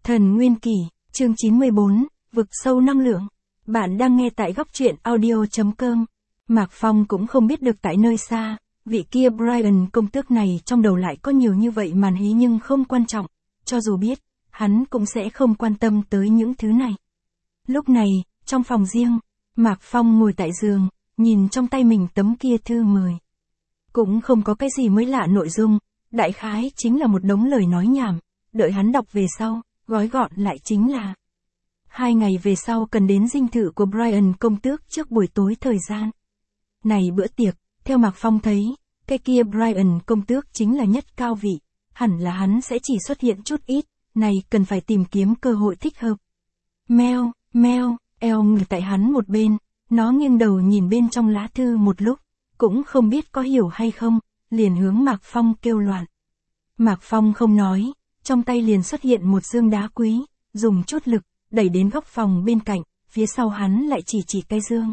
Thần Nguyên Kỷ, chương 94, vực sâu năng lượng. Bạn đang nghe tại góc truyện audio.com. Mạc Phong cũng không biết được tại nơi xa, vị kia Brian công tước này trong đầu lại có nhiều như vậy màn hí nhưng không quan trọng, cho dù biết, hắn cũng sẽ không quan tâm tới những thứ này. Lúc này, trong phòng riêng, Mạc Phong ngồi tại giường, nhìn trong tay mình tấm kia thư mời. Cũng không có cái gì mới lạ nội dung, đại khái chính là một đống lời nói nhảm, đợi hắn đọc về sau, gói gọn lại chính là 2 ngày về sau cần đến dinh thự của Brian công tước trước buổi tối thời gian. Này bữa tiệc, theo Mạc Phong thấy, cái kia Brian công tước chính là nhất cao vị, hẳn là hắn sẽ chỉ xuất hiện chút ít, này cần phải tìm kiếm cơ hội thích hợp. Meo, eo ngồi tại hắn một bên, nó nghiêng đầu nhìn bên trong lá thư một lúc, cũng không biết có hiểu hay không, liền hướng Mạc Phong kêu loạn. Mạc Phong không nói, trong tay liền xuất hiện một dương đá quý, dùng chút lực, đẩy đến góc phòng bên cạnh, phía sau hắn lại chỉ cái dương.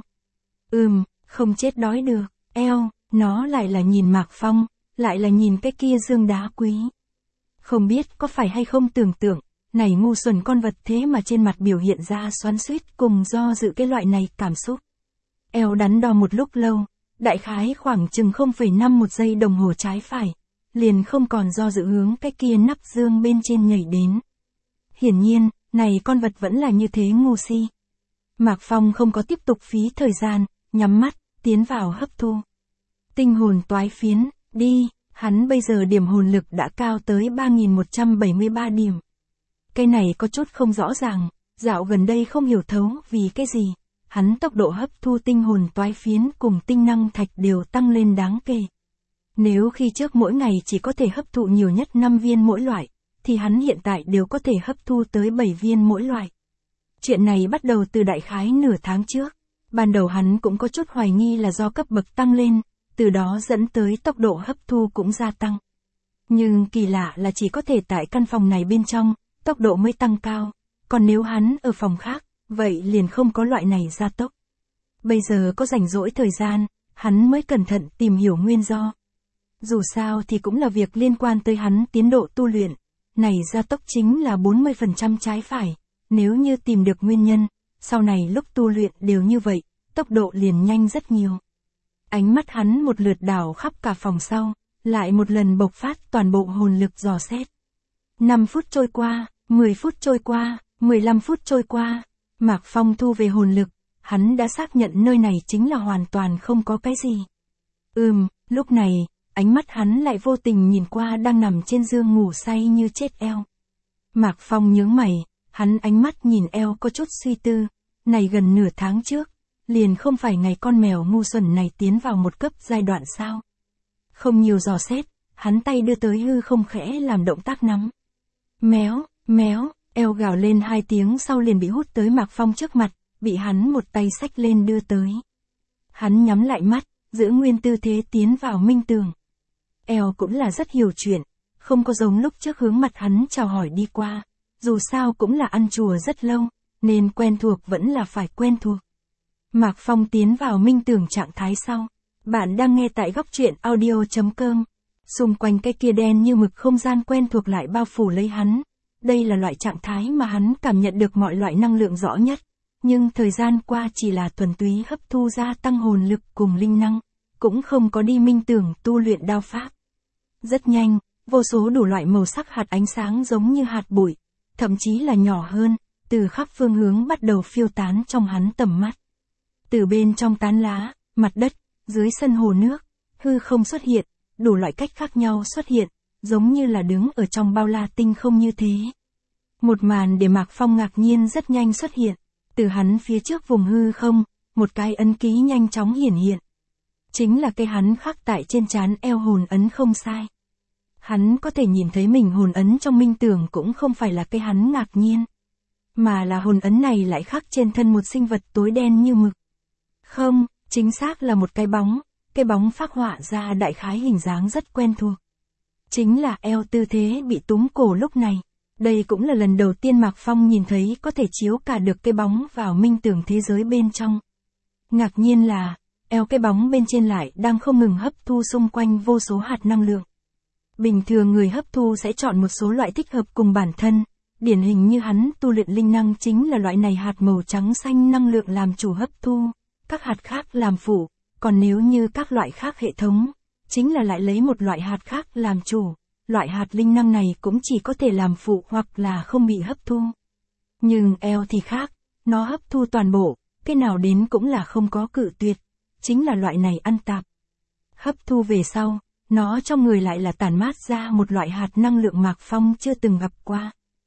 Không chết đói được, eo, nó lại là nhìn Mạc Phong, lại là nhìn cái kia dương đá quý. Không biết có phải hay không tưởng tượng, này ngu xuẩn con vật thế mà trên mặt biểu hiện ra xoắn xuýt cùng do dự cái loại này cảm xúc. Eo đắn đo một lúc lâu, đại khái khoảng chừng 0,5 giây đồng hồ trái phải, liền không còn do dự hướng cái kia nắp dương bên trên nhảy đến. Hiển nhiên, này con vật vẫn là như thế ngu si. Mạc Phong không có tiếp tục phí thời gian, nhắm mắt, tiến vào hấp thu. Tinh hồn toái phiến, đi, hắn bây giờ điểm hồn lực đã cao tới 3173 điểm. Cái này có chút không rõ ràng, dạo gần đây không hiểu thấu vì cái gì, hắn tốc độ hấp thu tinh hồn toái phiến cùng tinh năng thạch đều tăng lên đáng kể. Nếu khi trước mỗi ngày chỉ có thể hấp thụ nhiều nhất 5 viên mỗi loại, thì hắn hiện tại đều có thể hấp thu tới 7 viên mỗi loại. Chuyện này bắt đầu từ đại khái nửa tháng trước. Ban đầu hắn cũng có chút hoài nghi là do cấp bậc tăng lên, từ đó dẫn tới tốc độ hấp thu cũng gia tăng. Nhưng kỳ lạ là chỉ có thể tại căn phòng này bên trong, tốc độ mới tăng cao, còn nếu hắn ở phòng khác, vậy liền không có loại này gia tốc. Bây giờ có rảnh rỗi thời gian, hắn mới cẩn thận tìm hiểu nguyên do. Dù sao thì cũng là việc liên quan tới hắn tiến độ tu luyện, này gia tốc chính là 40% trái phải, nếu như tìm được nguyên nhân, sau này lúc tu luyện đều như vậy, tốc độ liền nhanh rất nhiều. Ánh mắt hắn một lượt đảo khắp cả phòng sau, lại một lần bộc phát toàn bộ hồn lực dò xét. 5 phút trôi qua, 10 phút trôi qua, 15 phút trôi qua, Mạc Phong thu về hồn lực, hắn đã xác nhận nơi này chính là hoàn toàn không có cái gì. Lúc này, ánh mắt hắn lại vô tình nhìn qua đang nằm trên giường ngủ say như chết eo. Mạc Phong nhướng mày, hắn ánh mắt nhìn eo có chút suy tư, này gần nửa tháng trước, liền không phải ngày con mèo ngu xuẩn này tiến vào một cấp giai đoạn sao. Không nhiều dò xét, hắn tay đưa tới hư không khẽ làm động tác nắm. Méo, eo gào lên 2 tiếng sau liền bị hút tới Mạc Phong trước mặt, bị hắn một tay xách lên đưa tới. Hắn nhắm lại mắt, giữ nguyên tư thế tiến vào minh tường. Eo cũng là rất hiểu chuyện, không có giống lúc trước hướng mặt hắn chào hỏi đi qua, dù sao cũng là ăn chùa rất lâu, nên quen thuộc vẫn là phải quen thuộc. Mạc Phong tiến vào minh tường trạng thái sau. Bạn đang nghe tại góc truyện audio.com. Xung quanh cái kia đen như mực không gian quen thuộc lại bao phủ lấy hắn. Đây là loại trạng thái mà hắn cảm nhận được mọi loại năng lượng rõ nhất. Nhưng thời gian qua chỉ là thuần túy hấp thu gia tăng hồn lực cùng linh năng, cũng không có đi minh tường tu luyện đao pháp. Rất nhanh, vô số đủ loại màu sắc hạt ánh sáng giống như hạt bụi, thậm chí là nhỏ hơn, từ khắp phương hướng bắt đầu phiêu tán trong hắn tầm mắt. Từ bên trong tán lá, mặt đất, dưới sân hồ nước, hư không xuất hiện, đủ loại cách khác nhau xuất hiện, giống như là đứng ở trong bao la tinh không như thế. Một màn để Mạc Phong ngạc nhiên rất nhanh xuất hiện, từ hắn phía trước vùng hư không, một cái ấn ký nhanh chóng hiển hiện. Chính là cái hắn khắc tại trên trán eo hồn ấn không sai. Hắn có thể nhìn thấy mình hồn ấn trong minh tường cũng không phải là cái hắn ngạc nhiên, mà là hồn ấn này lại khắc trên thân một sinh vật tối đen như mực. Không, chính xác là một cái bóng phác họa ra đại khái hình dáng rất quen thuộc. Chính là eo tư thế bị túm cổ lúc này. Đây cũng là lần đầu tiên Mạc Phong nhìn thấy có thể chiếu cả được cái bóng vào minh tường thế giới bên trong. Ngạc nhiên là, eo cái bóng bên trên lại đang không ngừng hấp thu xung quanh vô số hạt năng lượng. Bình thường người hấp thu sẽ chọn một số loại thích hợp cùng bản thân, Điển hình như hắn tu luyện linh năng chính là loại này hạt màu trắng xanh năng lượng làm chủ hấp thu, các hạt khác làm phụ, còn nếu như các loại khác hệ thống, chính là lại lấy một loại hạt khác làm chủ, loại hạt linh năng này cũng chỉ có thể làm phụ hoặc là không bị hấp thu. Nhưng eo thì khác, nó hấp thu toàn bộ, cái nào đến cũng là không có cự tuyệt, chính là loại này ăn tạp. Hấp thu về sau, nó trong người lại là tản mát ra một loại hạt năng lượng Mạc Phong chưa từng gặp qua.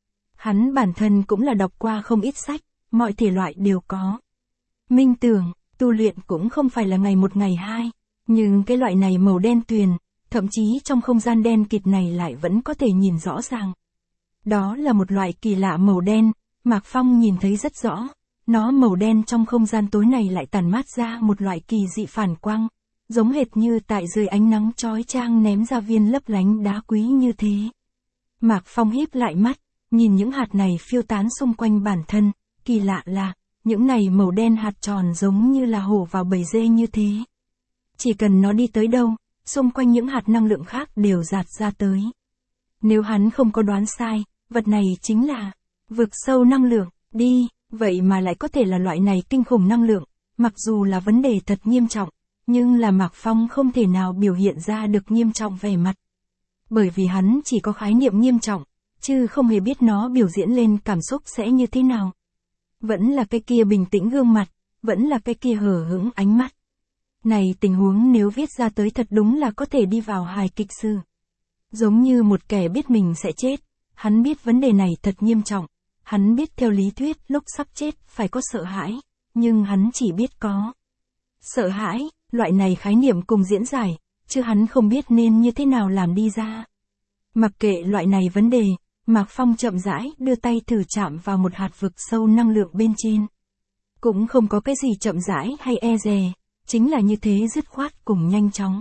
Hắn bản thân cũng là đọc qua không ít sách, mọi thể loại đều có. Minh tưởng, tu luyện cũng không phải là ngày một ngày hai, nhưng cái loại này màu đen tuyền, thậm chí trong không gian đen kịt này lại vẫn có thể nhìn rõ ràng. Đó là một loại kỳ lạ màu đen, Mạc Phong nhìn thấy rất rõ, nó màu đen trong không gian tối này lại tản mát ra một loại kỳ dị phản quang, giống hệt như tại dưới ánh nắng chói chang ném ra viên lấp lánh đá quý như thế. Mạc Phong híp lại mắt, nhìn những hạt này phiêu tán xung quanh bản thân, kỳ lạ là, những này màu đen hạt tròn giống như là hổ vào bầy dê như thế. Chỉ cần nó đi tới đâu, xung quanh những hạt năng lượng khác đều dạt ra tới. Nếu hắn không có đoán sai, vật này chính là vực sâu năng lượng, đi, vậy mà lại có thể là loại này kinh khủng năng lượng, mặc dù là vấn đề thật nghiêm trọng, nhưng là Mạc Phong không thể nào biểu hiện ra được nghiêm trọng vẻ mặt. Bởi vì hắn chỉ có khái niệm nghiêm trọng, chứ không hề biết nó biểu diễn lên cảm xúc sẽ như thế nào. Vẫn là cái kia bình tĩnh gương mặt, vẫn là cái kia hờ hững ánh mắt. Này tình huống nếu viết ra tới thật đúng là có thể đi vào hài kịch sử. Giống như một kẻ biết mình sẽ chết, hắn biết vấn đề này thật nghiêm trọng, hắn biết theo lý thuyết lúc sắp chết phải có sợ hãi, nhưng hắn chỉ biết có sợ hãi, loại này khái niệm cùng diễn giải, chứ hắn không biết nên như thế nào làm đi ra. Mặc kệ loại này vấn đề, Mạc Phong chậm rãi đưa tay thử chạm vào một hạt vực sâu năng lượng bên trên. Cũng không có cái gì chậm rãi hay e dè, chính là như thế dứt khoát cùng nhanh chóng.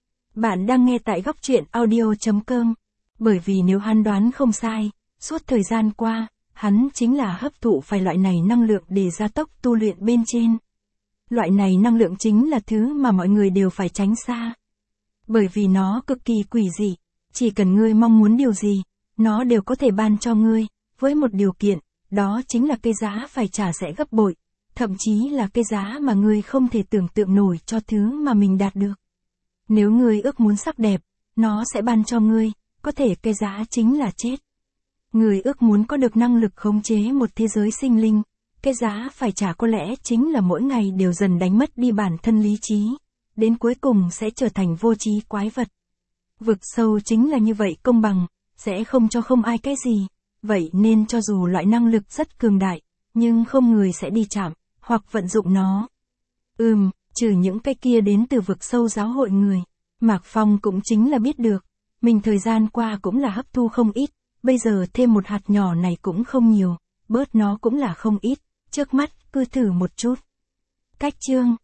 Bạn đang nghe tại góc truyện audio.com, bởi vì nếu hắn đoán không sai, suốt thời gian qua, hắn chính là hấp thụ phải loại này năng lượng để gia tốc tu luyện bên trên. Loại này năng lượng chính là thứ mà mọi người đều phải tránh xa. Bởi vì nó cực kỳ quỷ dị, chỉ cần ngươi mong muốn điều gì, nó đều có thể ban cho ngươi, với một điều kiện, đó chính là cái giá phải trả sẽ gấp bội, thậm chí là cái giá mà ngươi không thể tưởng tượng nổi cho thứ mà mình đạt được. Nếu ngươi ước muốn sắc đẹp, nó sẽ ban cho ngươi, có thể cái giá chính là chết. Ngươi ước muốn có được năng lực khống chế một thế giới sinh linh, cái giá phải trả có lẽ chính là mỗi ngày đều dần đánh mất đi bản thân lý trí, đến cuối cùng sẽ trở thành vô trí quái vật. Vực sâu chính là như vậy công bằng, sẽ không cho không ai cái gì, vậy nên cho dù loại năng lực rất cường đại, nhưng không người sẽ đi chạm, hoặc vận dụng nó. Trừ những cái kia đến từ vực sâu giáo hội người, Mạc Phong cũng chính là biết được, mình thời gian qua cũng là hấp thu không ít, bây giờ thêm một hạt nhỏ này cũng không nhiều, bớt nó cũng là không ít, trước mắt cứ thử một chút. Cách chương